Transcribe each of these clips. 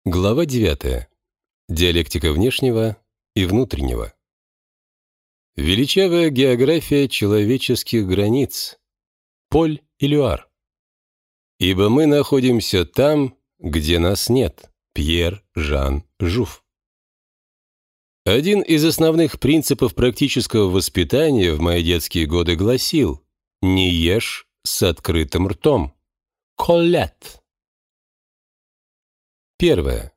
Глава 9. Диалектика внешнего и внутреннего. Величавая география человеческих границ. Поль Элюар. «Ибо мы находимся там, где нас нет». Пьер Жан Жуф. Один из основных принципов практического воспитания в мои детские годы гласил: «Не ешь с открытым ртом». Коллет. Первое.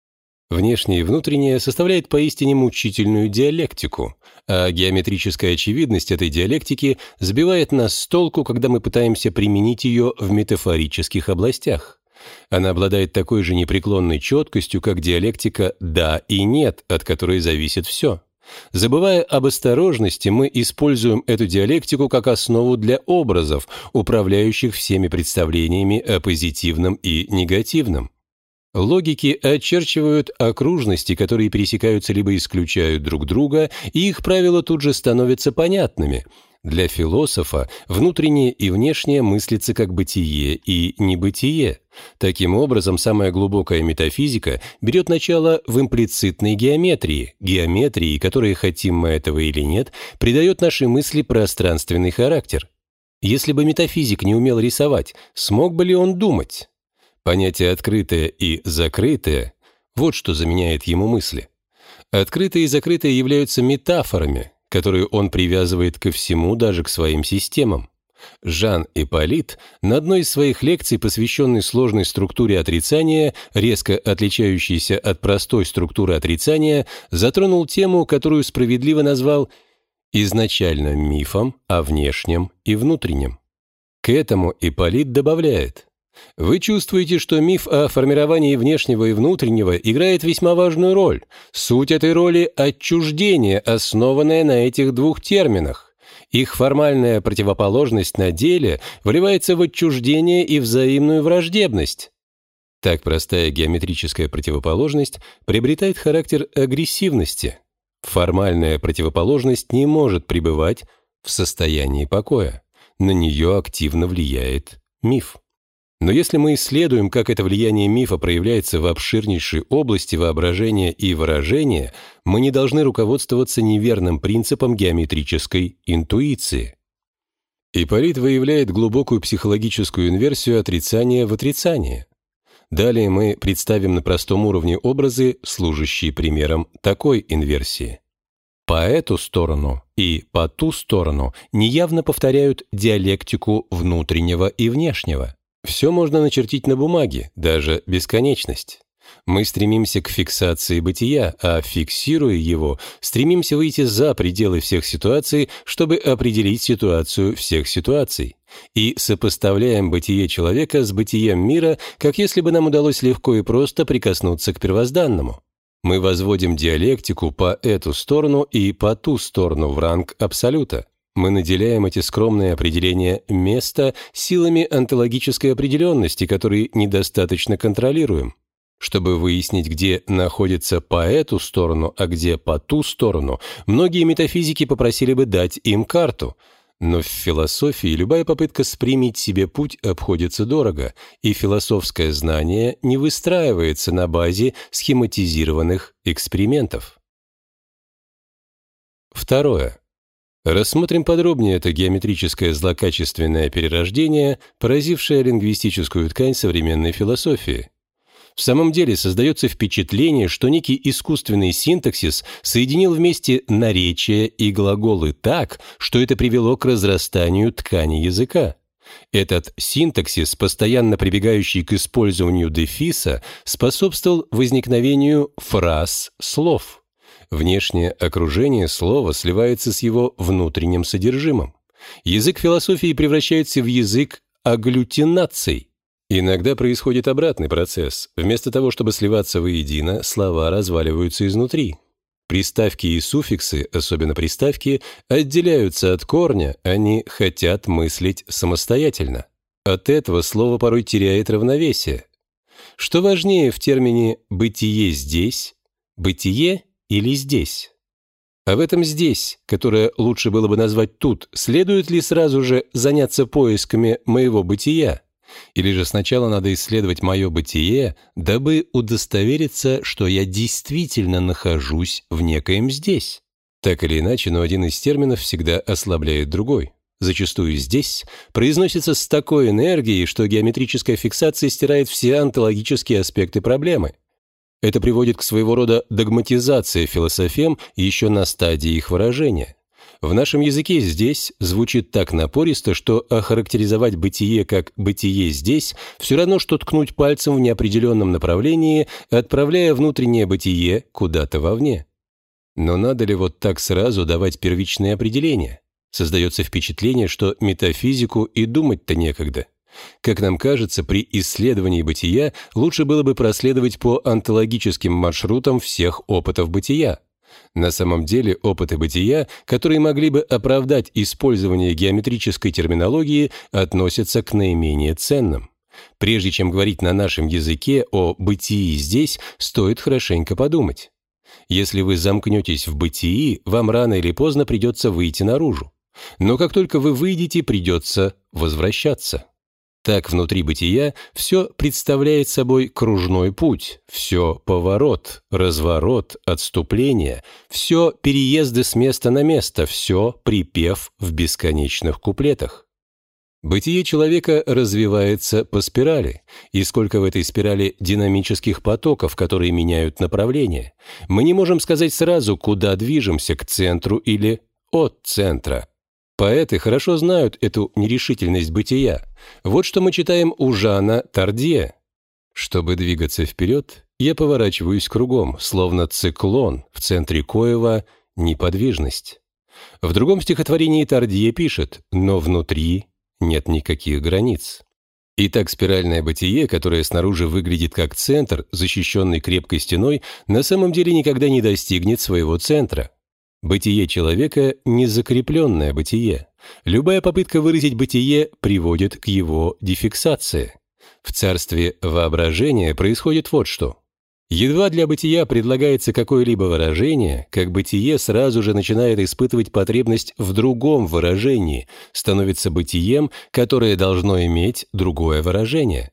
Внешнее и внутреннее составляет поистине мучительную диалектику, а геометрическая очевидность этой диалектики сбивает нас с толку, когда мы пытаемся применить ее в метафорических областях. Она обладает такой же непреклонной четкостью, как диалектика «да» и «нет», от которой зависит все. Забывая об осторожности, мы используем эту диалектику как основу для образов, управляющих всеми представлениями о позитивном и негативном. Логики очерчивают окружности, которые пересекаются либо исключают друг друга, и их правила тут же становятся понятными. Для философа внутреннее и внешнее мыслится как бытие и небытие. Таким образом, самая глубокая метафизика берет начало в имплицитной геометрии, которая, хотим мы этого или нет, придает нашей мысли пространственный характер. Если бы метафизик не умел рисовать, смог бы ли он думать? Понятие «открытое» и «закрытое» — вот что заменяет ему мысли. Открытое и закрытое являются метафорами, которые он привязывает ко всему, даже к своим системам. Жан Ипполит на одной из своих лекций, посвященной сложной структуре отрицания, резко отличающейся от простой структуры отрицания, затронул тему, которую справедливо назвал изначально мифом о внешнем и внутреннем. К этому Ипполит добавляет: «Вы чувствуете, что миф о формировании внешнего и внутреннего играет весьма важную роль. Суть этой роли – отчуждение, основанное на этих двух терминах. Их формальная противоположность на деле вливается в отчуждение и взаимную враждебность». Так простая геометрическая противоположность приобретает характер агрессивности. Формальная противоположность не может пребывать в состоянии покоя. На нее активно влияет миф. Но если мы исследуем, как это влияние мифа проявляется в обширнейшей области воображения и выражения, мы не должны руководствоваться неверным принципом геометрической интуиции. Ипполит выявляет глубокую психологическую инверсию отрицания в отрицание. Далее мы представим на простом уровне образы, служащие примером такой инверсии. По эту сторону и по ту сторону неявно повторяют диалектику внутреннего и внешнего. Все можно начертить на бумаге, даже бесконечность. Мы стремимся к фиксации бытия, а фиксируя его, стремимся выйти за пределы всех ситуаций, чтобы определить ситуацию всех ситуаций. И сопоставляем бытие человека с бытием мира, как если бы нам удалось легко и просто прикоснуться к первозданному. Мы возводим диалектику по эту сторону и по ту сторону в ранг абсолюта. Мы наделяем эти скромные определения места силами онтологической определенности, которые недостаточно контролируем. Чтобы выяснить, где находится по эту сторону, а где по ту сторону, многие метафизики попросили бы дать им карту. Но в философии любая попытка спрямить себе путь обходится дорого, и философское знание не выстраивается на базе схематизированных экспериментов. Второе. Рассмотрим подробнее это геометрическое злокачественное перерождение, поразившее лингвистическую ткань современной философии. В самом деле создается впечатление, что некий искусственный синтаксис соединил вместе наречия и глаголы так, что это привело к разрастанию ткани языка. Этот синтаксис, постоянно прибегающий к использованию дефиса, способствовал возникновению фраз слов. Внешнее окружение слова сливается с его внутренним содержимым. Язык философии превращается в язык агглютинаций. Иногда происходит обратный процесс. Вместо того, чтобы сливаться воедино, слова разваливаются изнутри. Приставки и суффиксы, особенно приставки, отделяются от корня, они хотят мыслить самостоятельно. От этого слово порой теряет равновесие. Что важнее в термине «бытие здесь», «бытие» или «здесь»? А в этом «здесь», которое лучше было бы назвать «тут», следует ли сразу же заняться поисками моего бытия? Или же сначала надо исследовать мое бытие, дабы удостовериться, что я действительно нахожусь в некоем здесь? Так или иначе, но один из терминов всегда ослабляет другой. Зачастую «здесь» произносится с такой энергией, что геометрическая фиксация стирает все онтологические аспекты проблемы. Это приводит к своего рода догматизации философем еще на стадии их выражения. В нашем языке «здесь» звучит так напористо, что охарактеризовать бытие как «бытие здесь» все равно, что ткнуть пальцем в неопределенном направлении, отправляя внутреннее бытие куда-то вовне. Но надо ли вот так сразу давать первичные определения? Создается впечатление, что метафизику и думать-то некогда. Как нам кажется, при исследовании бытия лучше было бы проследовать по онтологическим маршрутам всех опытов бытия. На самом деле опыты бытия, которые могли бы оправдать использование геометрической терминологии, относятся к наименее ценным. Прежде чем говорить на нашем языке о бытии здесь, стоит хорошенько подумать. Если вы замкнетесь в бытии, вам рано или поздно придется выйти наружу. Но как только вы выйдете, придется возвращаться. Так внутри бытия все представляет собой кружной путь, все поворот, разворот, отступление, все переезды с места на место, все припев в бесконечных куплетах. Бытие человека развивается по спирали, и сколько в этой спирали динамических потоков, которые меняют направление. Мы не можем сказать сразу, куда движемся, к центру или от центра. Поэты хорошо знают эту нерешительность бытия. Вот что мы читаем у Жана Тардье. «Чтобы двигаться вперед, я поворачиваюсь кругом, словно циклон, в центре коего неподвижность». В другом стихотворении Тардье пишет: «Но внутри нет никаких границ». Итак, спиральное бытие, которое снаружи выглядит как центр, защищенный крепкой стеной, на самом деле никогда не достигнет своего центра. Бытие человека – незакрепленное бытие. Любая попытка выразить бытие приводит к его дефиксации. В царстве воображения происходит вот что. Едва для бытия предлагается какое-либо выражение, как бытие сразу же начинает испытывать потребность в другом выражении, становится бытием, которое должно иметь другое выражение.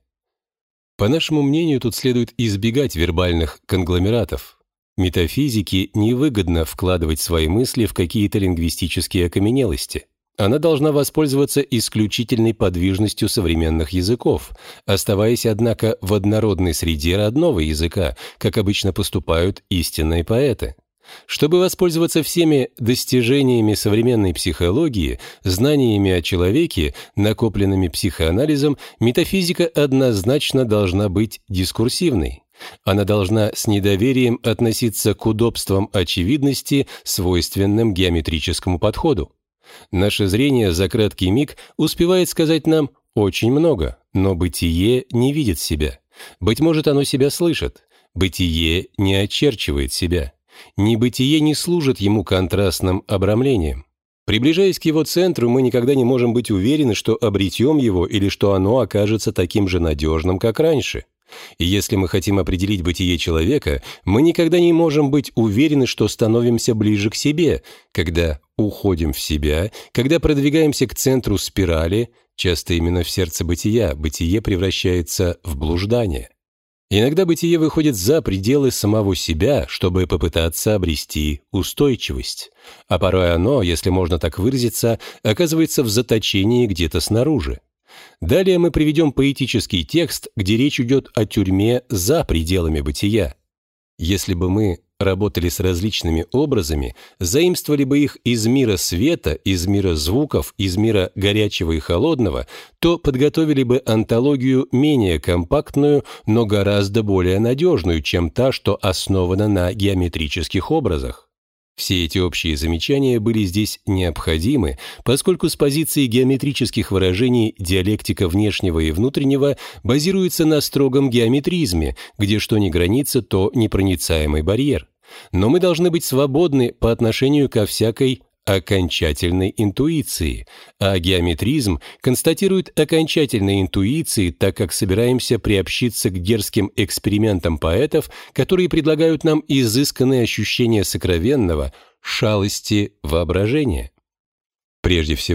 По нашему мнению, тут следует избегать вербальных конгломератов. Метафизике невыгодно вкладывать свои мысли в какие-то лингвистические окаменелости. Она должна воспользоваться исключительной подвижностью современных языков, оставаясь, однако, в однородной среде родного языка, как обычно поступают истинные поэты. Чтобы воспользоваться всеми достижениями современной психологии, знаниями о человеке, накопленными психоанализом, метафизика однозначно должна быть дискурсивной. Она должна с недоверием относиться к удобствам очевидности, свойственным геометрическому подходу. Наше зрение за краткий миг успевает сказать нам очень много, но бытие не видит себя. Быть может, оно себя слышит. Бытие не очерчивает себя. Небытие не служит ему контрастным обрамлением. Приближаясь к его центру, мы никогда не можем быть уверены, что обретем его или что оно окажется таким же надежным, как раньше. И если мы хотим определить бытие человека, мы никогда не можем быть уверены, что становимся ближе к себе, когда уходим в себя, когда продвигаемся к центру спирали, часто именно в сердце бытия, бытие превращается в блуждание. Иногда бытие выходит за пределы самого себя, чтобы попытаться обрести устойчивость. А порой оно, если можно так выразиться, оказывается в заточении где-то снаружи. Далее мы приведем поэтический текст, где речь идет о тюрьме за пределами бытия. Если бы мы работали с различными образами, заимствовали бы их из мира света, из мира звуков, из мира горячего и холодного, то подготовили бы онтологию менее компактную, но гораздо более надежную, чем та, что основана на геометрических образах. Все эти общие замечания были здесь необходимы, поскольку с позиции геометрических выражений диалектика внешнего и внутреннего базируется на строгом геометризме, где что ни граница, то непроницаемый барьер. Но мы должны быть свободны по отношению ко всякой окончательной интуиции, а геометризм констатирует окончательные интуиции, так как собираемся приобщиться к дерзким экспериментам поэтов, которые предлагают нам изысканные ощущения сокровенного, шалости воображения. Прежде всего,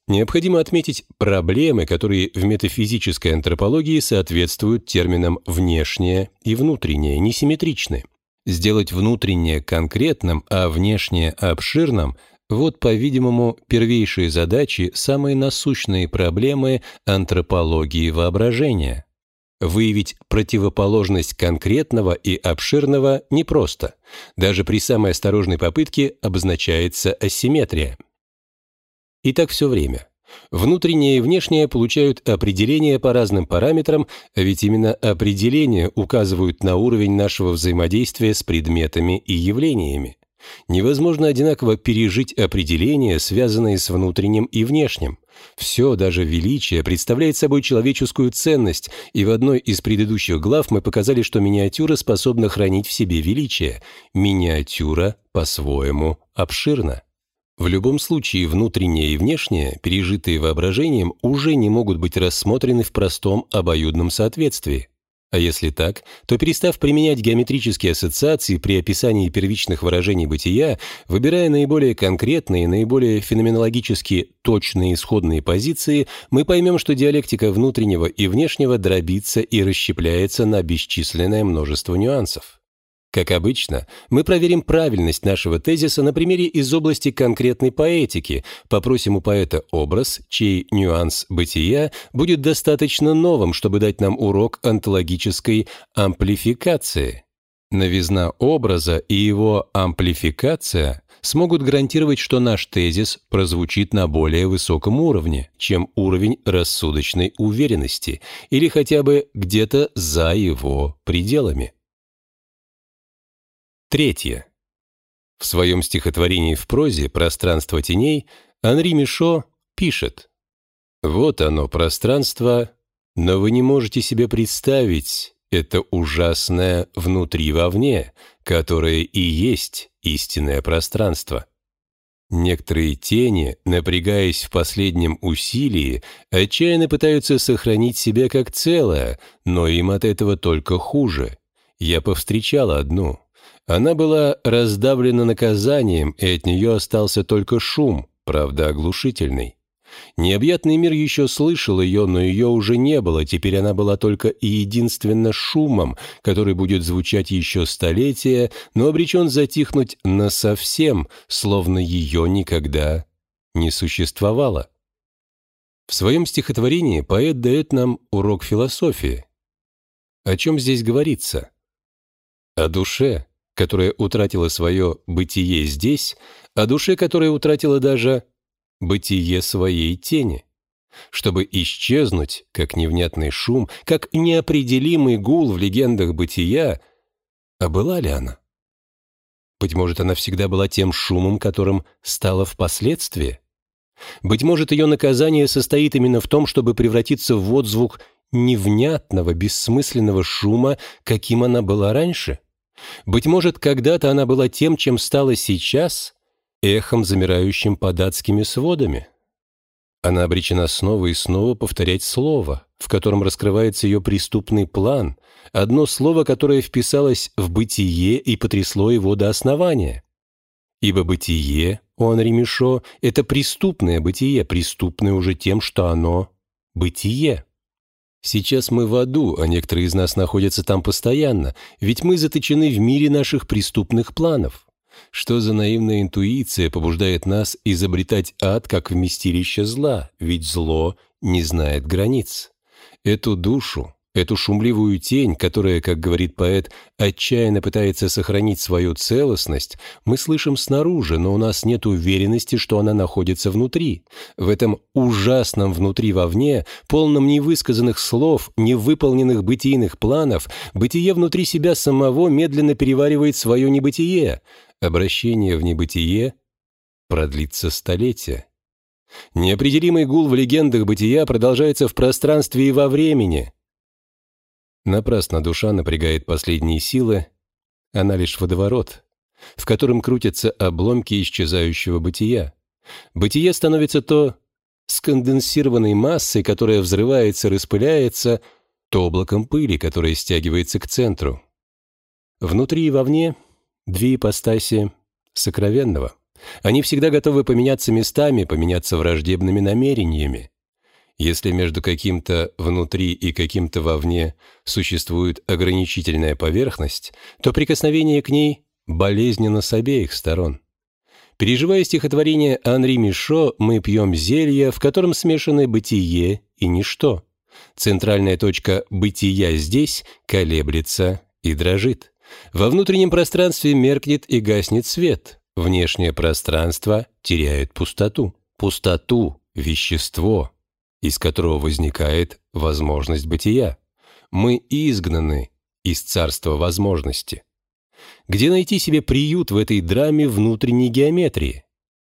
Необходимо отметить проблемы, которые в метафизической антропологии соответствуют терминам «внешнее» и «внутреннее», несимметричны. Сделать внутреннее конкретным, а внешнее обширным – вот, по-видимому, первейшие задачи, самые насущные проблемы антропологии воображения. Выявить противоположность конкретного и обширного непросто. Даже при самой осторожной попытке обозначается асимметрия. И так все время. Внутреннее и внешнее получают определения по разным параметрам, а ведь именно определения указывают на уровень нашего взаимодействия с предметами и явлениями. Невозможно одинаково пережить определения, связанные с внутренним и внешним. Все, даже величие, представляет собой человеческую ценность, и в одной из предыдущих глав мы показали, что миниатюра способна хранить в себе величие. Миниатюра по-своему обширна. В любом случае, внутреннее и внешнее, пережитые воображением, уже не могут быть рассмотрены в простом обоюдном соответствии. А если так, то, перестав применять геометрические ассоциации при описании первичных выражений бытия, выбирая наиболее конкретные, наиболее феноменологически точные исходные позиции, мы поймем, что диалектика внутреннего и внешнего дробится и расщепляется на бесчисленное множество нюансов. Как обычно, мы проверим правильность нашего тезиса на примере из области конкретной поэтики, попросим у поэта образ, чей нюанс бытия будет достаточно новым, чтобы дать нам урок онтологической амплификации. Новизна образа и его амплификация смогут гарантировать, что наш тезис прозвучит на более высоком уровне, чем уровень рассудочной уверенности, или хотя бы где-то за его пределами. Третье. В своем стихотворении в прозе «Пространство теней» Анри Мишо пишет: «Вот оно, пространство, но вы не можете себе представить это ужасное внутри-вовне, которое и есть истинное пространство. Некоторые тени, напрягаясь в последнем усилии, отчаянно пытаются сохранить себя как целое, но им от этого только хуже. Я повстречал одну». Она была раздавлена наказанием, и от нее остался только шум, правда оглушительный. Необъятный мир еще слышал ее, но ее уже не было, теперь она была только и единственно шумом, который будет звучать еще столетия, но обречен затихнуть насовсем, словно ее никогда не существовало. В своем стихотворении поэт дает нам урок философии. О чем здесь говорится? О душе, которая утратила свое бытие здесь, о душе, которая утратила даже бытие своей тени. Чтобы исчезнуть, как невнятный шум, как неопределимый гул в легендах бытия, а была ли она? Быть может, она всегда была тем шумом, которым стала впоследствии? Быть может, ее наказание состоит именно в том, чтобы превратиться в отзвук невнятного, бессмысленного шума, каким она была раньше? Быть может, когда-то она была тем, чем стала сейчас, эхом, замирающим под адскими сводами. Она обречена снова и снова повторять слово, в котором раскрывается ее преступный план, одно слово, которое вписалось в бытие и потрясло его до основания. Ибо бытие, у Анри Мишо, это преступное бытие, преступное уже тем, что оно бытие. Сейчас мы в аду, а некоторые из нас находятся там постоянно, ведь мы заточены в мире наших преступных планов. Что за наивная интуиция побуждает нас изобретать ад как вместилище зла, ведь зло не знает границ. Эту душу, эту шумливую тень, которая, как говорит поэт, отчаянно пытается сохранить свою целостность, мы слышим снаружи, но у нас нет уверенности, что она находится внутри. В этом ужасном внутри-вовне, полном невысказанных слов, невыполненных бытийных планов, бытие внутри себя самого медленно переваривает свое небытие. Обращение в небытие продлится столетия. Неопределимый гул в легендах бытия продолжается в пространстве и во времени. Напрасно душа напрягает последние силы, она лишь водоворот, в котором крутятся обломки исчезающего бытия. Бытие становится то сконденсированной массой, которая взрывается, распыляется, то облаком пыли, которое стягивается к центру. Внутри и вовне две ипостаси сокровенного. Они всегда готовы поменяться местами, поменяться враждебными намерениями. Если между каким-то внутри и каким-то вовне существует ограничительная поверхность, то прикосновение к ней болезненно с обеих сторон. Переживая стихотворение Анри Мишо, мы пьем зелье, в котором смешаны бытие и ничто. Центральная точка бытия здесь колеблется и дрожит. Во внутреннем пространстве меркнет и гаснет свет. Внешнее пространство теряет пустоту. Пустоту – вещество, из которого возникает возможность бытия. Мы изгнаны из царства возможности. Где найти себе приют в этой драме внутренней геометрии?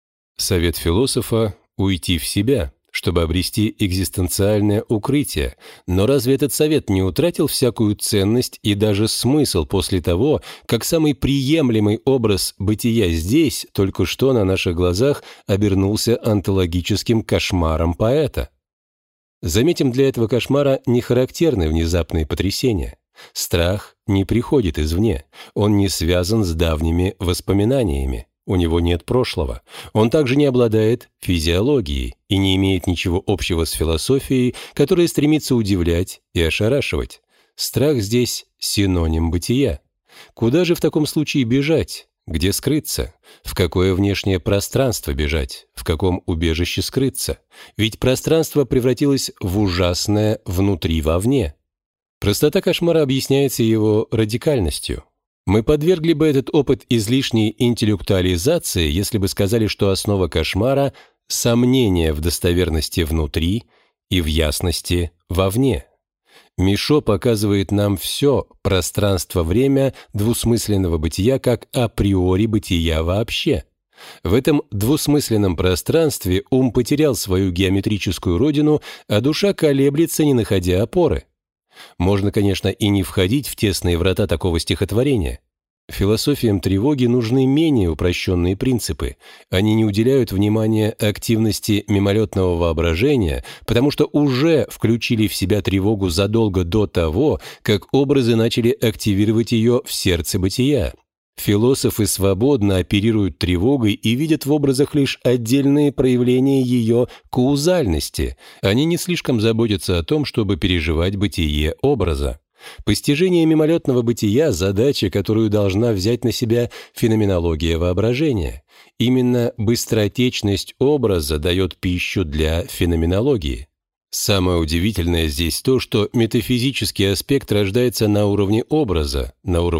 Совет философа – уйти в себя, чтобы обрести экзистенциальное укрытие. Но разве этот совет не утратил всякую ценность и даже смысл после того, как самый приемлемый образ бытия здесь только что на наших глазах обернулся онтологическим кошмаром поэта? Заметим, для этого кошмара не характерны внезапные потрясения. Страх не приходит извне, он не связан с давними воспоминаниями, у него нет прошлого, он также не обладает физиологией и не имеет ничего общего с философией, которая стремится удивлять и ошарашивать. Страх здесь синоним бытия. Куда же в таком случае бежать? Где скрыться? В какое внешнее пространство бежать? В каком убежище скрыться? Ведь пространство превратилось в ужасное внутри вовне. Простота кошмара объясняется его радикальностью. Мы подвергли бы этот опыт излишней интеллектуализации, если бы сказали, что основа кошмара – сомнение в достоверности внутри и в ясности вовне. Мишо показывает нам все пространство-время двусмысленного бытия как априори бытия вообще. В этом двусмысленном пространстве ум потерял свою геометрическую родину, а душа колеблется, не находя опоры. Можно, конечно, и не входить в тесные врата такого стихотворения. Философиям тревоги нужны менее упрощенные принципы. Они не уделяют внимания активности мимолетного воображения, потому что уже включили в себя тревогу задолго до того, как образы начали активировать ее в сердце бытия. Философы свободно оперируют тревогой и видят в образах лишь отдельные проявления ее каузальности. Они не слишком заботятся о том, чтобы переживать бытие образа. Постижение мимолетного бытия – задача, которую должна взять на себя феноменология воображения. Именно быстротечность образа дает пищу для феноменологии. Самое удивительное здесь то, что метафизический аспект рождается на уровне образа,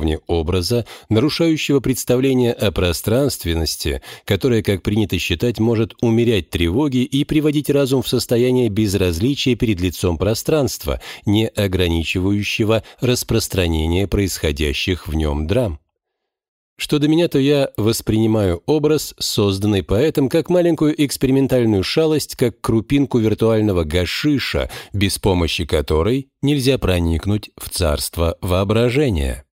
нарушающего представление о пространственности, которое, как принято считать, может умерять тревоги и приводить разум в состояние безразличия перед лицом пространства, не ограничивающего распространение происходящих в нем драм. Что до меня, то я воспринимаю образ, созданный поэтом, как маленькую экспериментальную шалость, как крупинку виртуального гашиша, без помощи которой нельзя проникнуть в царство воображения.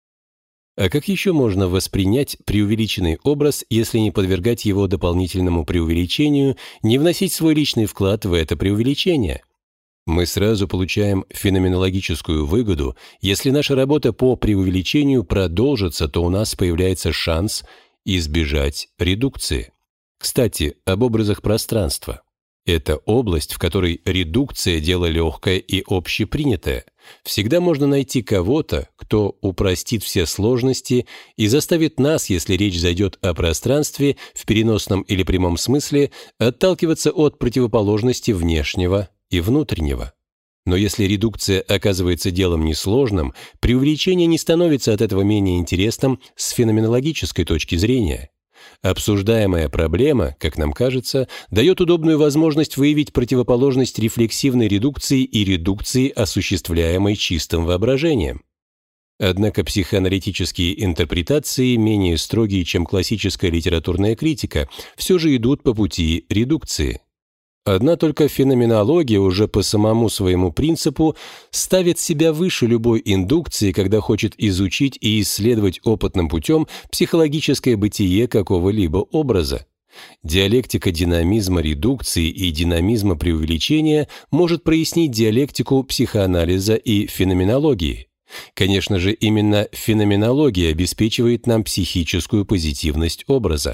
А как еще можно воспринять преувеличенный образ, если не подвергать его дополнительному преувеличению, не вносить свой личный вклад в это преувеличение? Мы сразу получаем феноменологическую выгоду. Если наша работа по преувеличению продолжится, то у нас появляется шанс избежать редукции. Кстати, об образах пространства. Это область, в которой редукция – дело легкое и общепринятое. Всегда можно найти кого-то, кто упростит все сложности и заставит нас, если речь зайдет о пространстве, в переносном или прямом смысле, отталкиваться от противоположности внешнего и внутреннего. Но если редукция оказывается делом несложным, преувеличение не становится от этого менее интересным с феноменологической точки зрения. Обсуждаемая проблема, как нам кажется, дает удобную возможность выявить противоположность рефлексивной редукции и редукции, осуществляемой чистым воображением. Однако психоаналитические интерпретации, менее строгие, чем классическая литературная критика, все же идут по пути редукции. Одна только феноменология уже по самому своему принципу ставит себя выше любой индукции, когда хочет изучить и исследовать опытным путем психологическое бытие какого-либо образа. Диалектика динамизма редукции и динамизма преувеличения может прояснить диалектику психоанализа и феноменологии. Конечно же, именно феноменология обеспечивает нам психическую позитивность образа.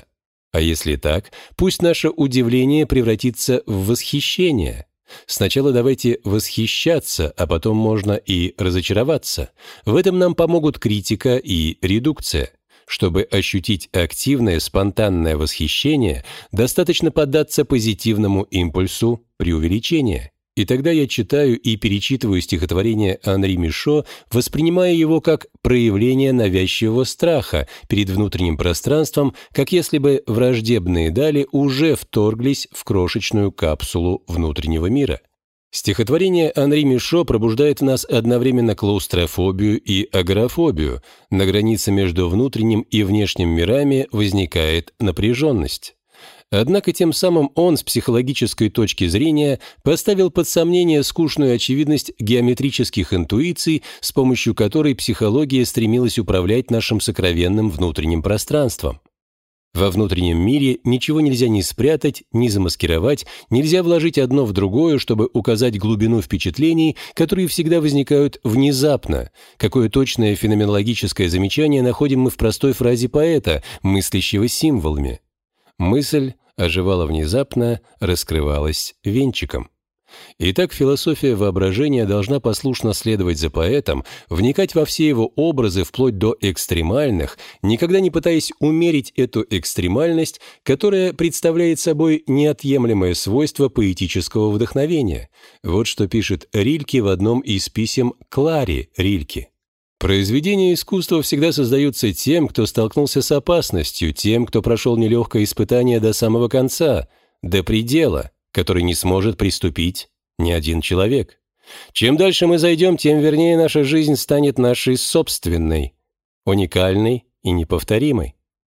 А если так, пусть наше удивление превратится в восхищение. Сначала давайте восхищаться, а потом можно и разочароваться. В этом нам помогут критика и редукция. Чтобы ощутить активное, спонтанное восхищение, достаточно поддаться позитивному импульсу преувеличения. И тогда я читаю и перечитываю стихотворение Анри Мишо, воспринимая его как проявление навязчивого страха перед внутренним пространством, как если бы враждебные дали уже вторглись в крошечную капсулу внутреннего мира. Стихотворение Анри Мишо пробуждает в нас одновременно клаустрофобию и агорафобию. На границе между внутренним и внешним мирами возникает напряженность. Однако тем самым он с психологической точки зрения поставил под сомнение скучную очевидность геометрических интуиций, с помощью которой психология стремилась управлять нашим сокровенным внутренним пространством. Во внутреннем мире ничего нельзя ни спрятать, ни замаскировать, нельзя вложить одно в другое, чтобы указать глубину впечатлений, которые всегда возникают внезапно. Какое точное феноменологическое замечание находим мы в простой фразе поэта, мыслящего символами. Мысль оживала внезапно, раскрывалась венчиком. Итак, философия воображения должна послушно следовать за поэтом, вникать во все его образы вплоть до экстремальных, никогда не пытаясь умерить эту экстремальность, которая представляет собой неотъемлемое свойство поэтического вдохновения. Вот что пишет Рильке в одном из писем Кларе Рильке. Произведения искусства всегда создаются тем, кто столкнулся с опасностью, тем, кто прошел нелегкое испытание до самого конца, до предела, который не сможет приступить ни один человек. Чем дальше мы зайдем, тем вернее наша жизнь станет нашей собственной, уникальной и неповторимой.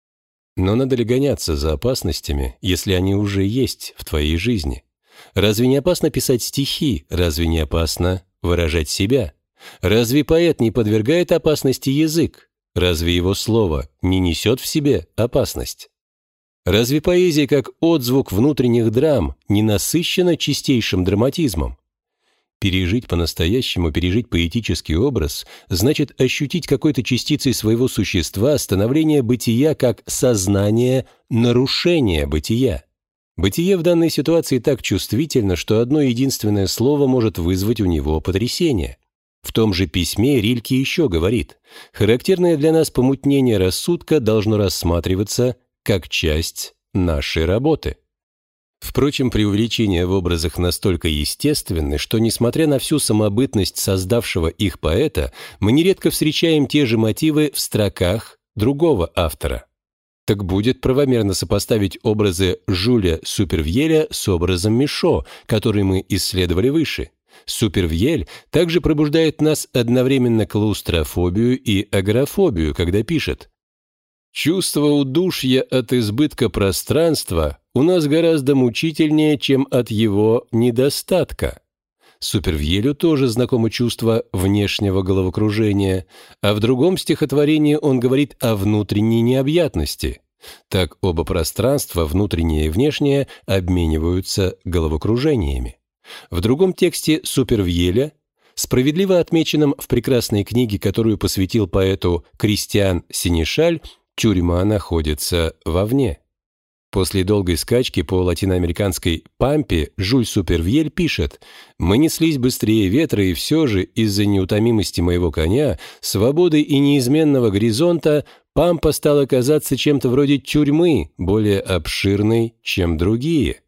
Но надо ли гоняться за опасностями, если они уже есть в твоей жизни? Разве не опасно писать стихи? Разве не опасно выражать себя? Разве поэт не подвергает опасности язык? Разве его слово не несет в себе опасность? Разве поэзия, как отзвук внутренних драм, не насыщена чистейшим драматизмом? Пережить по-настоящему, пережить поэтический образ, значит ощутить какой-то частицей своего существа становление бытия как сознание нарушения бытия. Бытие в данной ситуации так чувствительно, что одно единственное слово может вызвать у него потрясение. В том же письме Рильке еще говорит: «Характерное для нас помутнение рассудка должно рассматриваться как часть нашей работы». Впрочем, преувеличения в образах настолько естественны, что, несмотря на всю самобытность создавшего их поэта, мы нередко встречаем те же мотивы в строках другого автора. Так будет правомерно сопоставить образы Жюля Супервьеля с образом Мишо, который мы исследовали выше. Супервьель также пробуждает в нас одновременно клаустрофобию и агорафобию, когда пишет: «Чувство удушья от избытка пространства у нас гораздо мучительнее, чем от его недостатка». Супервьелю тоже знакомо чувство внешнего головокружения, а в другом стихотворении он говорит о внутренней необъятности. Так оба пространства, внутреннее и внешнее, обмениваются головокружениями. В другом тексте Супервьеля, справедливо отмеченном в прекрасной книге, которую посвятил поэту Кристиан Сенешаль, тюрьма находится вовне. После долгой скачки по латиноамериканской пампе Жюль Супервьель пишет: «Мы неслись быстрее ветра, и все же из-за неутомимости моего коня, свободы и неизменного горизонта, пампа стала казаться чем-то вроде тюрьмы, более обширной, чем другие».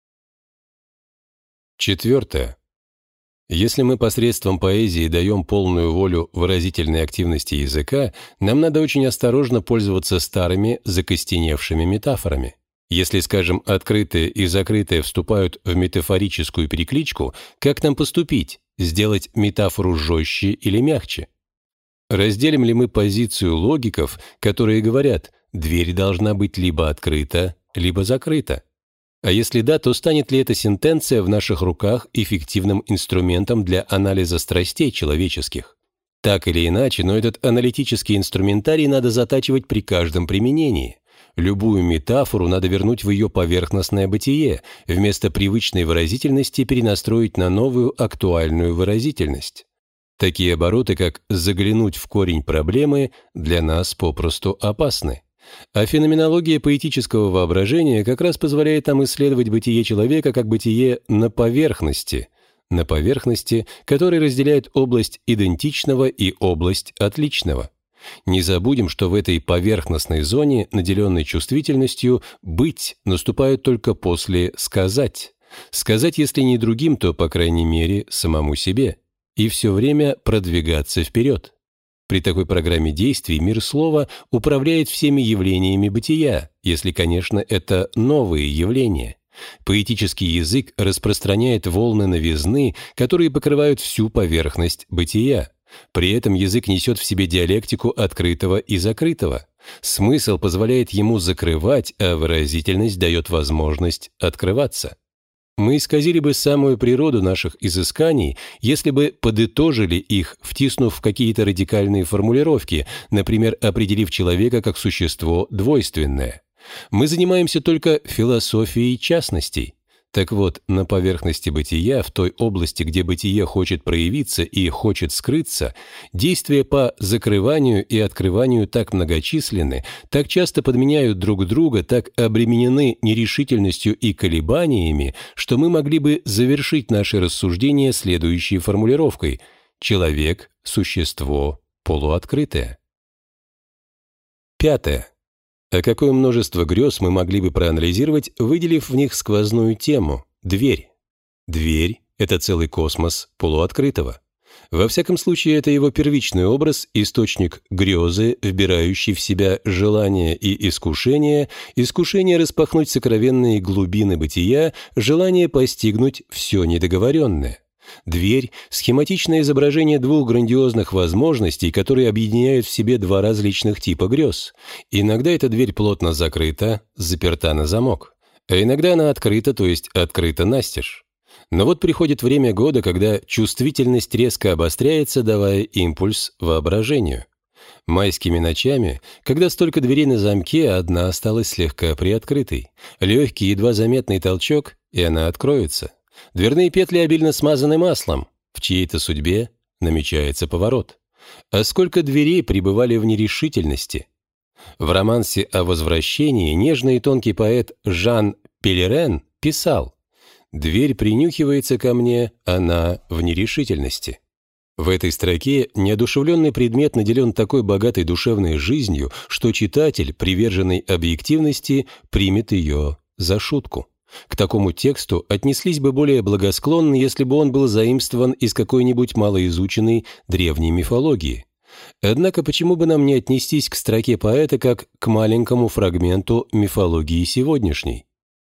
Четвертое. Если мы посредством поэзии даем полную волю выразительной активности языка, нам надо очень осторожно пользоваться старыми закостеневшими метафорами. Если, скажем, открытое и закрытое вступают в метафорическую перекличку, как нам поступить? Сделать метафору жестче или мягче? Разделим ли мы позицию логиков, которые говорят: дверь должна быть либо открыта, либо закрыта? А если да, то станет ли эта сентенция в наших руках эффективным инструментом для анализа страстей человеческих? Так или иначе, но этот аналитический инструментарий надо затачивать при каждом применении. Любую метафору надо вернуть в ее поверхностное бытие, вместо привычной выразительности перенастроить на новую актуальную выразительность. Такие обороты, как «заглянуть в корень проблемы», для нас попросту опасны. А феноменология поэтического воображения как раз позволяет нам исследовать бытие человека как бытие на поверхности, которая разделяет область идентичного и область отличного. Не забудем, что в этой поверхностной зоне, наделенной чувствительностью, «быть» наступает только после «сказать». Сказать, если не другим, то, по крайней мере, самому себе. И все время продвигаться вперед. При такой программе действий мир слова управляет всеми явлениями бытия, если, конечно, это новые явления. Поэтический язык распространяет волны новизны, которые покрывают всю поверхность бытия. При этом язык несет в себе диалектику открытого и закрытого. Смысл позволяет ему закрывать, а выразительность дает возможность открываться. Мы исказили бы самую природу наших изысканий, если бы подытожили их, втиснув в какие-то радикальные формулировки, например, определив человека как существо двойственное. Мы занимаемся только философией частностей. Так вот, на поверхности бытия, в той области, где бытие хочет проявиться и хочет скрыться, действия по закрыванию и открыванию так многочисленны, так часто подменяют друг друга, так обременены нерешительностью и колебаниями, что мы могли бы завершить наше рассуждение следующей формулировкой: «Человек – существо полуоткрытое». Пятое. А какое множество грез мы могли бы проанализировать, выделив в них сквозную тему – дверь. Дверь – это целый космос полуоткрытого. Во всяком случае, это его первичный образ, источник грезы, вбирающий в себя желание и искушение распахнуть сокровенные глубины бытия, желание постигнуть все недоговоренное. Дверь – схематичное изображение двух грандиозных возможностей, которые объединяют в себе два различных типа грез. Иногда эта дверь плотно закрыта, заперта на замок, а иногда она открыта, то есть открыта настежь. Но вот приходит время года, когда чувствительность резко обостряется, давая импульс воображению. Майскими ночами, когда столько дверей на замке, одна осталась слегка приоткрытой. Легкий, едва заметный толчок, и она откроется. Дверные петли обильно смазаны маслом. В чьей-то судьбе намечается поворот. А сколько дверей пребывали в нерешительности? В романсе о возвращении нежный и тонкий поэт Жан Пелерен писал: «Дверь принюхивается ко мне, она в нерешительности». В этой строке неодушевленный предмет наделен такой богатой душевной жизнью, что читатель, приверженный объективности, примет ее за шутку. К такому тексту отнеслись бы более благосклонно, если бы он был заимствован из какой-нибудь малоизученной древней мифологии. Однако почему бы нам не отнестись к строке поэта как к маленькому фрагменту мифологии сегодняшней?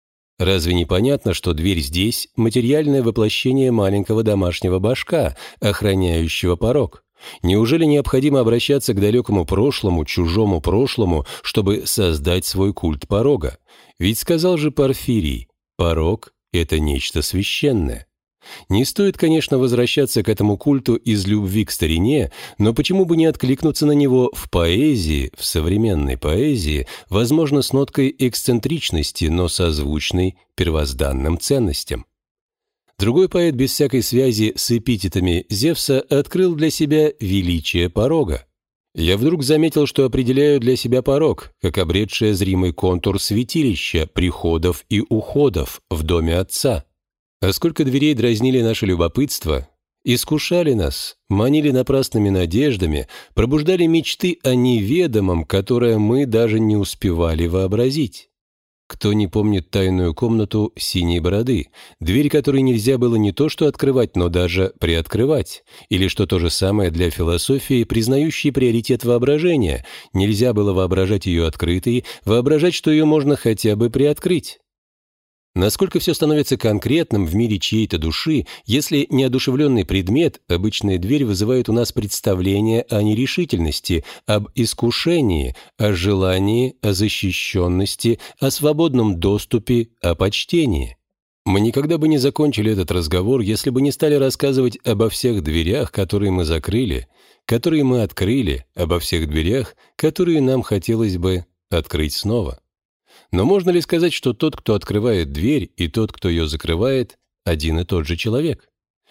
Разве не понятно, что дверь здесь – материальное воплощение маленького домашнего божка, охраняющего порог? Неужели необходимо обращаться к далекому прошлому, чужому прошлому, чтобы создать свой культ порога? Ведь сказал же Порфирий: порог – это нечто священное. Не стоит, конечно, возвращаться к этому культу из любви к старине, но почему бы не откликнуться на него в поэзии, в современной поэзии, возможно, с ноткой эксцентричности, но созвучной первозданным ценностям? Другой поэт без всякой связи с эпитетами Зевса открыл для себя величие порога. Я вдруг заметил, что определяю для себя порог, как обретшее зримый контур святилища, приходов и уходов в доме Отца. А сколько дверей дразнили наше любопытство, искушали нас, манили напрасными надеждами, пробуждали мечты о неведомом, которое мы даже не успевали вообразить. Кто не помнит тайную комнату синей бороды, дверь которой нельзя было не то что открывать, но даже приоткрывать, или, что то же самое для философии, признающей приоритет воображения, нельзя было воображать ее открытой, воображать, что ее можно хотя бы приоткрыть. Насколько все становится конкретным в мире чьей-то души, если неодушевленный предмет, обычная дверь, вызывает у нас представление о нерешительности, об искушении, о желании, о защищенности, о свободном доступе, о почтении. Мы никогда бы не закончили этот разговор, если бы не стали рассказывать обо всех дверях, которые мы закрыли, которые мы открыли, обо всех дверях, которые нам хотелось бы открыть снова. Но можно ли сказать, что тот, кто открывает дверь, и тот, кто ее закрывает, один и тот же человек?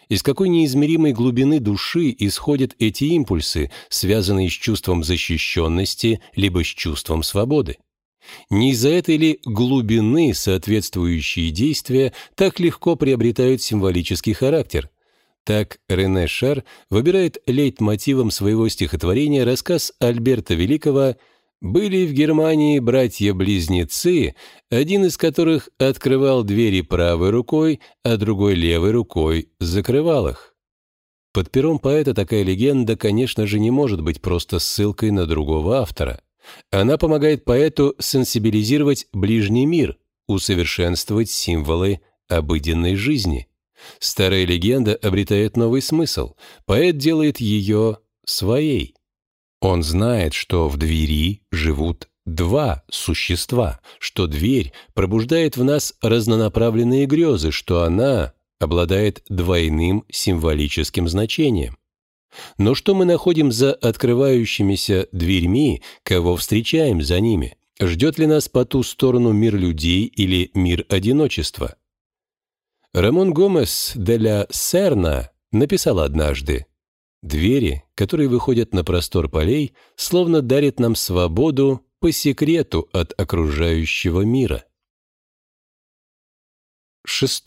Из какой неизмеримой глубины души исходят эти импульсы, связанные с чувством защищенности либо с чувством свободы? Не из-за этой ли глубины соответствующие действия так легко приобретают символический характер? Так Рене Шар выбирает лейтмотивом своего стихотворения рассказ Альберта Великого «Были в Германии братья-близнецы, один из которых открывал двери правой рукой, а другой левой рукой закрывал их». Под пером поэта такая легенда, конечно же, не может быть просто ссылкой на другого автора. Она помогает поэту сенсибилизировать ближний мир, усовершенствовать символы обыденной жизни. Старая легенда обретает новый смысл, поэт делает ее своей. Он знает, что в двери живут два существа, что дверь пробуждает в нас разнонаправленные грезы, что она обладает двойным символическим значением. Но что мы находим за открывающимися дверьми, кого встречаем за ними? Ждет ли нас по ту сторону мир людей или мир одиночества? Рамон Гомес де ла Серна написал однажды: «Двери, которые выходят на простор полей, словно дарят нам свободу по секрету от окружающего мира». 6.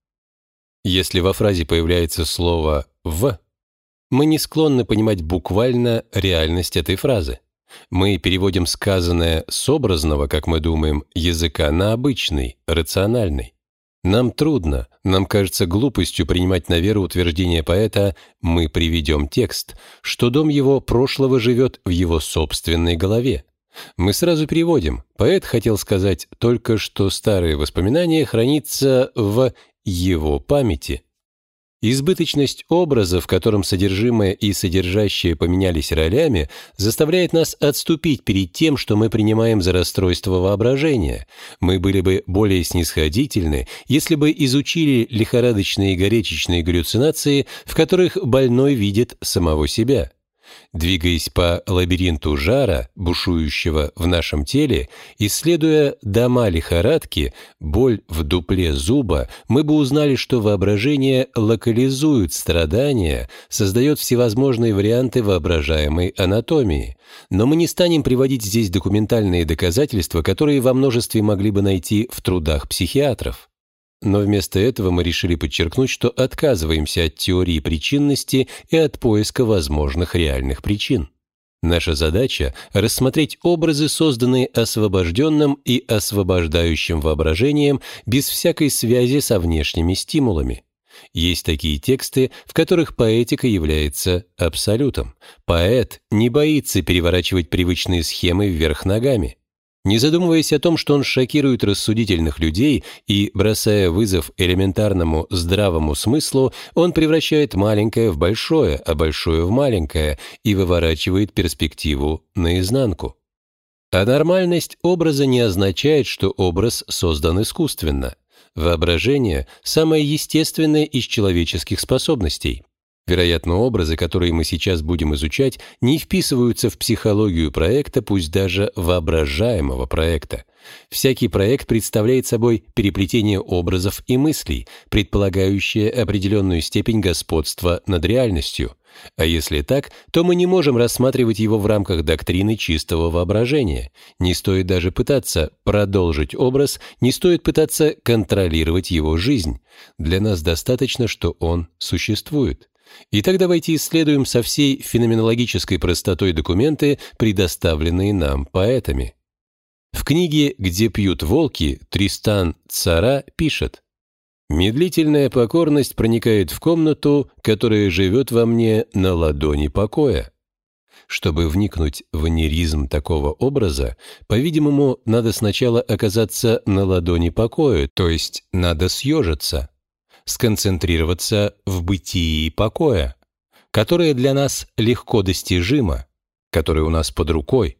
Если во фразе появляется слово «в», мы не склонны понимать буквально реальность этой фразы. Мы переводим сказанное с образного, как мы думаем, языка на обычный, рациональный. Нам трудно, нам кажется глупостью принимать на веру утверждение поэта «мы приведем текст», что дом его прошлого живет в его собственной голове. Мы сразу переводим. Поэт хотел сказать только, что старые воспоминания хранятся в его памяти. Избыточность образа, в котором содержимое и содержащее поменялись ролями, заставляет нас отступить перед тем, что мы принимаем за расстройство воображения. Мы были бы более снисходительны, если бы изучили лихорадочные и горячечные галлюцинации, в которых больной видит самого себя. Двигаясь по лабиринту жара, бушующего в нашем теле, исследуя дома лихорадки, боль в дупле зуба, мы бы узнали, что воображение локализует страдания, создает всевозможные варианты воображаемой анатомии. Но мы не станем приводить здесь документальные доказательства, которые во множестве могли бы найти в трудах психиатров. Но вместо этого мы решили подчеркнуть, что отказываемся от теории причинности и от поиска возможных реальных причин. Наша задача — рассмотреть образы, созданные освобожденным и освобождающим воображением, без всякой связи со внешними стимулами. Есть такие тексты, в которых поэтика является абсолютом. Поэт не боится переворачивать привычные схемы вверх ногами. Не задумываясь о том, что он шокирует рассудительных людей и, бросая вызов элементарному здравому смыслу, он превращает маленькое в большое, а большое в маленькое и выворачивает перспективу наизнанку. А нормальность образа не означает, что образ создан искусственно. Воображение – самое естественное из человеческих способностей. Вероятно, образы, которые мы сейчас будем изучать, не вписываются в психологию проекта, пусть даже воображаемого проекта. Всякий проект представляет собой переплетение образов и мыслей, предполагающее определенную степень господства над реальностью. А если так, то мы не можем рассматривать его в рамках доктрины чистого воображения. Не стоит даже пытаться продолжить образ, не стоит пытаться контролировать его жизнь. Для нас достаточно, что он существует. Итак, давайте исследуем со всей феноменологической простотой документы, предоставленные нам поэтами. В книге «Где пьют волки» Тристан Цара пишет: «Медлительная покорность проникает в комнату, которая живет во мне на ладони покоя». Чтобы вникнуть в неризм такого образа, по-видимому, надо сначала оказаться на ладони покоя, то есть надо съежиться, сконцентрироваться в бытии покоя, которое для нас легко достижимо, которое у нас под рукой.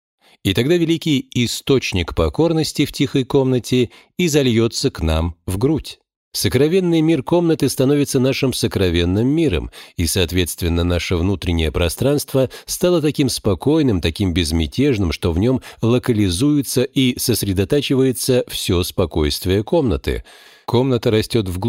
И тогда великий источник покорности в тихой комнате изольется к нам в грудь. Сокровенный мир комнаты становится нашим сокровенным миром, и, соответственно, наше внутреннее пространство стало таким спокойным, таким безмятежным, что в нем локализуется и сосредотачивается все спокойствие комнаты. Комната растет вглубь,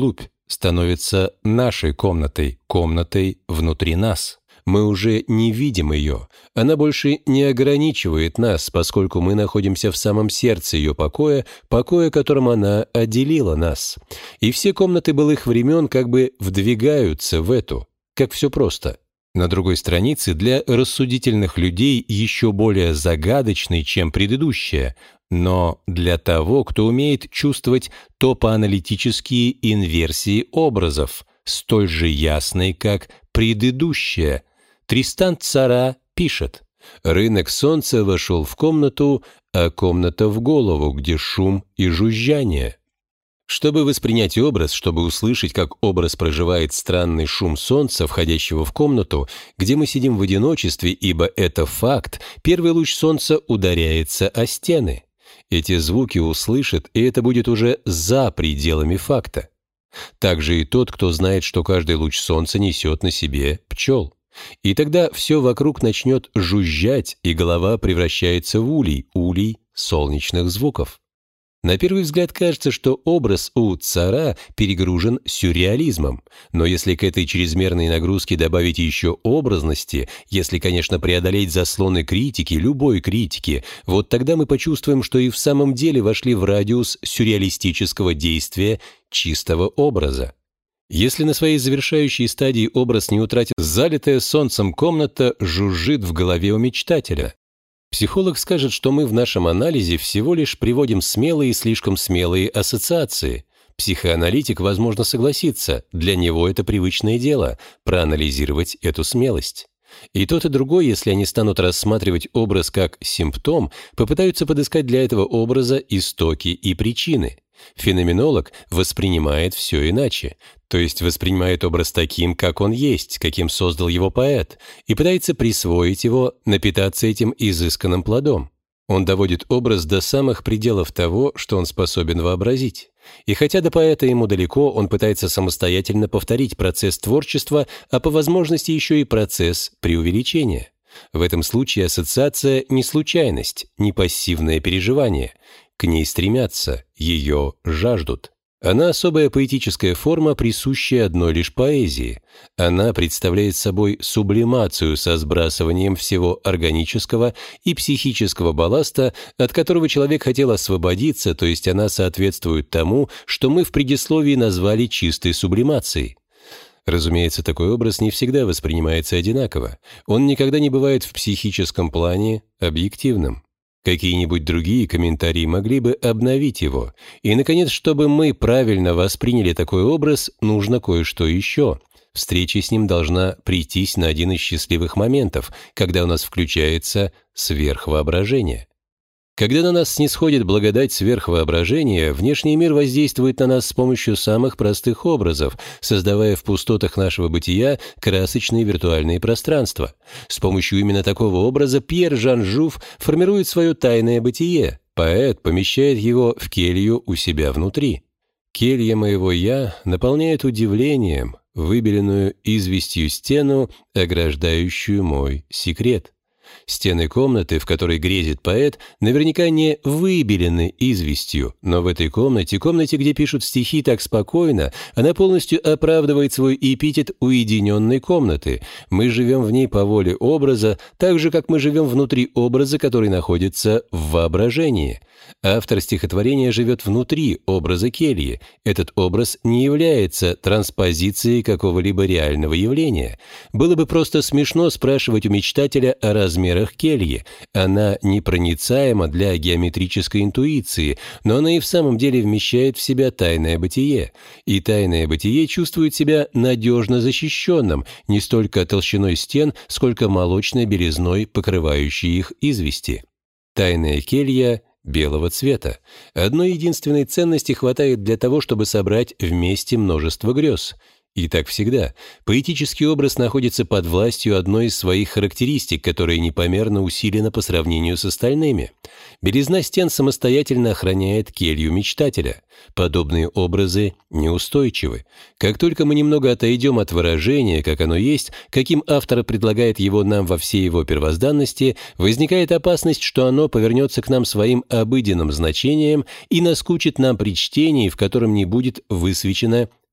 становится нашей комнатой, комнатой внутри нас. Мы уже не видим ее. Она больше не ограничивает нас, поскольку мы находимся в самом сердце ее покоя, покоя, которым она отделила нас. И все комнаты былых времен как бы вдвигаются в эту. Как все просто. На другой странице для рассудительных людей еще более загадочной, чем предыдущая, но для того, кто умеет чувствовать топоаналитические инверсии образов, столь же ясной, как предыдущая. Тристан Цара пишет: «Рынок солнца вошел в комнату, а комната в голову, где шум и жужжание». Чтобы воспринять образ, чтобы услышать, как образ проживает странный шум солнца, входящего в комнату, где мы сидим в одиночестве, ибо это факт, первый луч солнца ударяется о стены. Эти звуки услышит, и это будет уже за пределами факта. Также и тот, кто знает, что каждый луч солнца несет на себе пчел. И тогда все вокруг начнет жужжать, и голова превращается в улей солнечных звуков. На первый взгляд кажется, что образ у Цара перегружен сюрреализмом, но если к этой чрезмерной нагрузке добавить еще образности, если, конечно, преодолеть заслоны критики, любой критики, вот тогда мы почувствуем, что и в самом деле вошли в радиус сюрреалистического действия чистого образа. Если на своей завершающей стадии образ не утратил, залитая солнцем комната жужжит в голове у мечтателя. Психолог скажет, что мы в нашем анализе всего лишь приводим смелые и слишком смелые ассоциации. Психоаналитик, возможно, согласится, для него это привычное дело – проанализировать эту смелость. И тот, и другой, если они станут рассматривать образ как симптом, попытаются подыскать для этого образа истоки и причины. Феноменолог воспринимает все иначе, то есть воспринимает образ таким, как он есть, каким создал его поэт, и пытается присвоить его, напитаться этим изысканным плодом. Он доводит образ до самых пределов того, что он способен вообразить. И хотя до поэта ему далеко, он пытается самостоятельно повторить процесс творчества, а по возможности еще и процесс преувеличения. В этом случае ассоциация не случайность, не пассивное переживание. К ней стремятся, ее жаждут. Она особая поэтическая форма, присущая одной лишь поэзии. Она представляет собой сублимацию со сбрасыванием всего органического и психического балласта, от которого человек хотел освободиться, то есть она соответствует тому, что мы в предисловии назвали чистой сублимацией. Разумеется, такой образ не всегда воспринимается одинаково. Он никогда не бывает в психическом плане объективным. Какие-нибудь другие комментарии могли бы обновить его. И, наконец, чтобы мы правильно восприняли такой образ, нужно кое-что еще. Встреча с ним должна прийтись на один из счастливых моментов, когда у нас включается сверхвоображение. Когда на нас снисходит благодать сверхвоображения, внешний мир воздействует на нас с помощью самых простых образов, создавая в пустотах нашего бытия красочные виртуальные пространства. С помощью именно такого образа Пьер Жан Жуф формирует свое тайное бытие. Поэт помещает его в келью у себя внутри. Келья моего «я» наполняет удивлением выбеленную известью стену, ограждающую мой секрет. Стены комнаты, в которой грезит поэт, наверняка не выбелены известью, но в этой комнате, где пишут стихи так спокойно, она полностью оправдывает свой эпитет уединенной комнаты. Мы живем в ней по воле образа, так же, как мы живем внутри образа, который находится в воображении. Автор стихотворения живет внутри образа кельи. Этот образ не является транспозицией какого-либо реального явления. Было бы просто смешно спрашивать у мечтателя о размерах кельи. Она непроницаема для геометрической интуиции, но она и в самом деле вмещает в себя тайное бытие. И тайное бытие чувствует себя надежно защищенным, не столько толщиной стен, сколько молочной белизной, покрывающей их извести. Тайная келья белого цвета. Одной единственной ценности хватает для того, чтобы собрать вместе множество грез. И так всегда. Поэтический образ находится под властью одной из своих характеристик, которая непомерно усилена по сравнению с остальными. Белизна стен самостоятельно охраняет келью мечтателя. Подобные образы неустойчивы. Как только мы немного отойдем от выражения, как оно есть, каким автор предлагает его нам во всей его первозданности, возникает опасность, что оно повернется к нам своим обыденным значением и наскучит нам при чтении, в котором не будет высвечена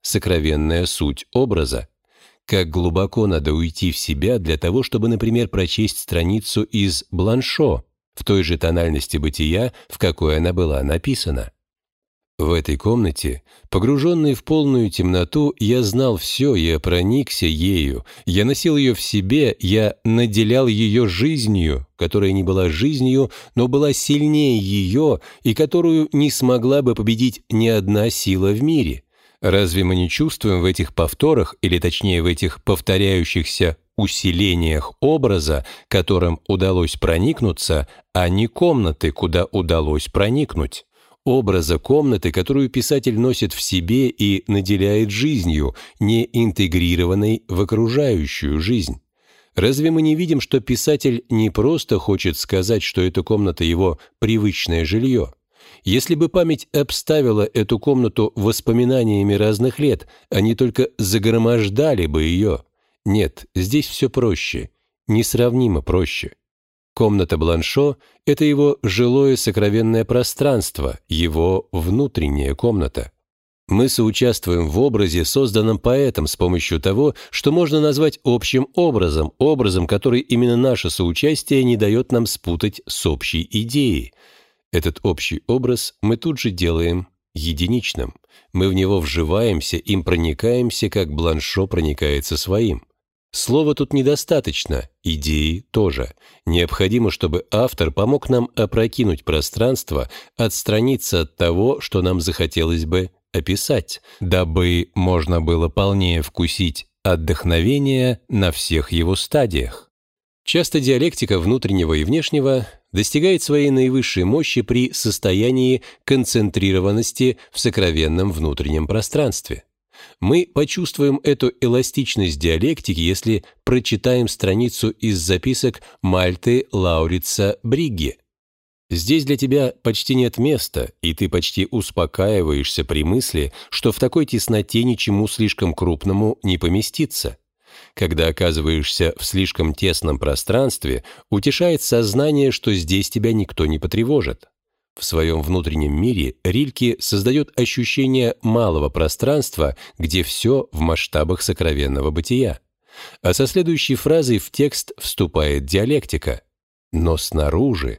сокровенная суть образа. Как глубоко надо уйти в себя для того, чтобы, например, прочесть страницу из «Бланшо» в той же тональности бытия, в какой она была написана. В этой комнате, погруженный в полную темноту, я знал все, я проникся ею, я носил ее в себе, я наделял ее жизнью, которая не была жизнью, но была сильнее ее и которую не смогла бы победить ни одна сила в мире. Разве мы не чувствуем в этих повторах, или точнее в этих повторяющихся усилениях образа, которым удалось проникнуться, а не комнаты, куда удалось проникнуть? Образа комнаты, которую писатель носит в себе и наделяет жизнью, не интегрированной в окружающую жизнь. Разве мы не видим, что писатель не просто хочет сказать, что эта комната его привычное жилье? Если бы память обставила эту комнату воспоминаниями разных лет, они только загромождали бы ее. Нет, здесь все проще, несравнимо проще. Комната Бланшо — это его жилое сокровенное пространство, его внутренняя комната. Мы соучаствуем в образе, созданном поэтом, с помощью того, что можно назвать общим образом, образом, который именно наше соучастие не дает нам спутать с общей идеей. Этот общий образ мы тут же делаем единичным. Мы в него вживаемся, им проникаемся, как Бланшо проникается своим. Слова тут недостаточно, идеи тоже. Необходимо, чтобы автор помог нам опрокинуть пространство, отстраниться от того, что нам захотелось бы описать, дабы можно было полнее вкусить отдохновение на всех его стадиях. Часто диалектика внутреннего и внешнего достигает своей наивысшей мощи при состоянии концентрированности в сокровенном внутреннем пространстве. Мы почувствуем эту эластичность диалектики, если прочитаем страницу из записок Мальты Лаурица Бригге. Здесь для тебя почти нет места, и ты почти успокаиваешься при мысли, что в такой тесноте ничему слишком крупному не поместится. Когда оказываешься в слишком тесном пространстве, утешает сознание, что здесь тебя никто не потревожит. В своем внутреннем мире Рильке создает ощущение малого пространства, где все в масштабах сокровенного бытия. А со следующей фразой в текст вступает диалектика. Но снаружи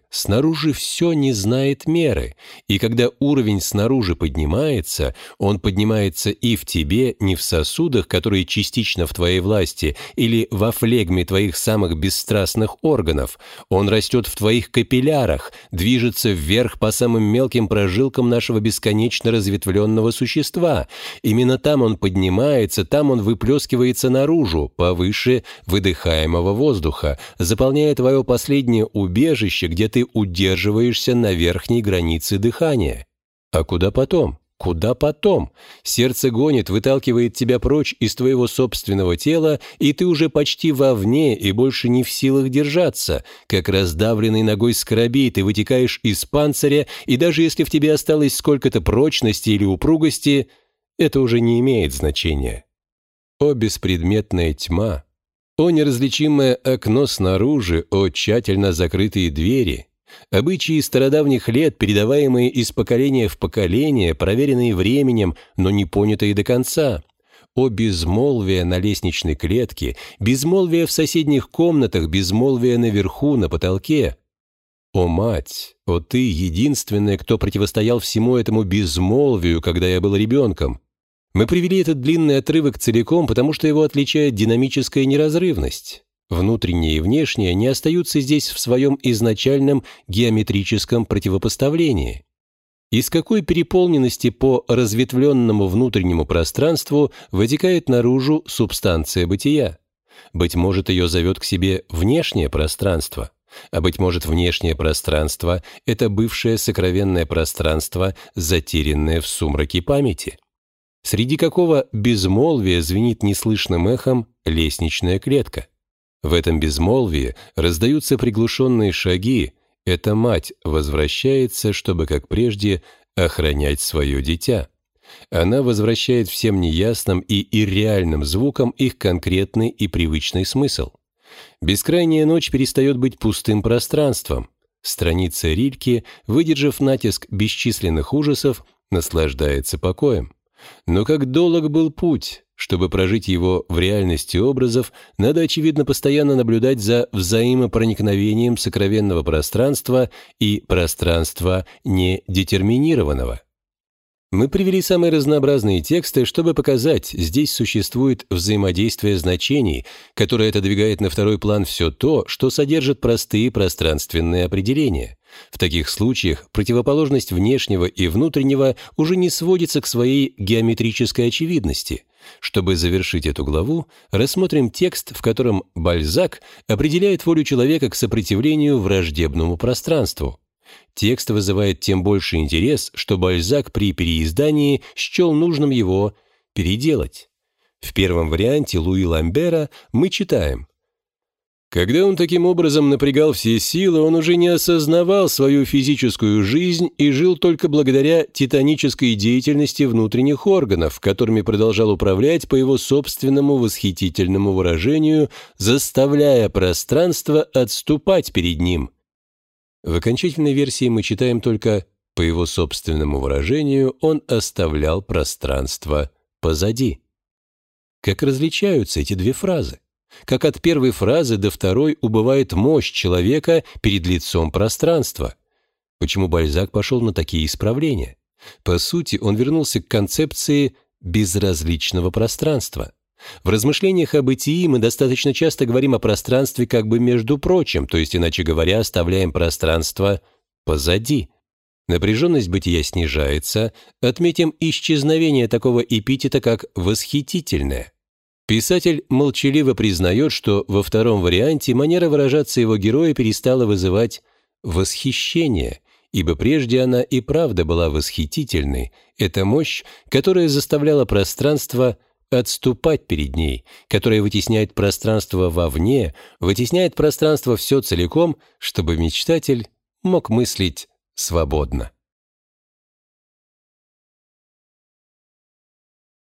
все не знает меры, и когда уровень снаружи поднимается, он поднимается и в тебе, не в сосудах, которые частично в твоей власти, или во флегме твоих самых бесстрастных органов. Он растет в твоих капиллярах, движется вверх по самым мелким прожилкам нашего бесконечно разветвленного существа. Именно там он поднимается, там он выплескивается наружу, повыше выдыхаемого воздуха, заполняя твое последнее убежище, где ты удерживаешься на верхней границе дыхания. А куда потом? Куда потом? Сердце гонит, выталкивает тебя прочь из твоего собственного тела, и ты уже почти вовне и больше не в силах держаться. Как раздавленный ногой скоробей ты вытекаешь из панциря, и даже если в тебе осталось сколько-то прочности или упругости, это уже не имеет значения. О беспредметная тьма! О неразличимое окно снаружи, о тщательно закрытые двери, обычаи стародавних лет, передаваемые из поколения в поколение, проверенные временем, но не понятые до конца, о безмолвие на лестничной клетке, безмолвие в соседних комнатах, безмолвие наверху, на потолке. О, мать, о ты, единственная, кто противостоял всему этому безмолвию, когда я был ребенком. Мы привели этот длинный отрывок целиком, потому что его отличает динамическая неразрывность. Внутреннее и внешнее не остаются здесь в своем изначальном геометрическом противопоставлении. Из какой переполненности по разветвленному внутреннему пространству вытекает наружу субстанция бытия? Быть может, ее зовет к себе внешнее пространство, а быть может, внешнее пространство — это бывшее сокровенное пространство, затерянное в сумраке памяти. Среди какого безмолвия звенит неслышным эхом лестничная клетка? В этом безмолвии раздаются приглушенные шаги. Эта мать возвращается, чтобы, как прежде, охранять свое дитя. Она возвращает всем неясным и ирреальным звукам их конкретный и привычный смысл. Бескрайняя ночь перестает быть пустым пространством. Страница Рильке, выдержав натиск бесчисленных ужасов, наслаждается покоем. Но как долг был путь. Чтобы прожить его в реальности образов, надо, очевидно, постоянно наблюдать за взаимопроникновением сокровенного пространства и пространства недетерминированного. Мы привели самые разнообразные тексты, чтобы показать, здесь существует взаимодействие значений, которое отодвигает на второй план все то, что содержит простые пространственные определения. В таких случаях противоположность внешнего и внутреннего уже не сводится к своей геометрической очевидности. Чтобы завершить эту главу, рассмотрим текст, в котором Бальзак определяет волю человека к сопротивлению враждебному пространству. Текст вызывает тем больше интерес, что Бальзак при переиздании счел нужным его переделать. В первом варианте Луи Ламбера мы читаем: «Когда он таким образом напрягал все силы, он уже не осознавал свою физическую жизнь и жил только благодаря титанической деятельности внутренних органов, которыми продолжал управлять по его собственному восхитительному выражению, заставляя пространство отступать перед ним». В окончательной версии мы читаем только «по его собственному выражению он оставлял пространство позади». Как различаются эти две фразы? Как от первой фразы до второй убывает мощь человека перед лицом пространства? Почему Бальзак пошел на такие исправления? По сути, он вернулся к концепции безразличного пространства. В размышлениях о бытии мы достаточно часто говорим о пространстве как бы между прочим, то есть, иначе говоря, оставляем пространство позади. Напряженность бытия снижается, отметим исчезновение такого эпитета, как «восхитительное». Писатель молчаливо признает, что во втором варианте манера выражаться его героя перестала вызывать восхищение, ибо прежде она и правда была восхитительной. Это мощь, которая заставляла пространство отступать перед ней, которая вытесняет пространство вовне, вытесняет пространство все целиком, чтобы мечтатель мог мыслить свободно.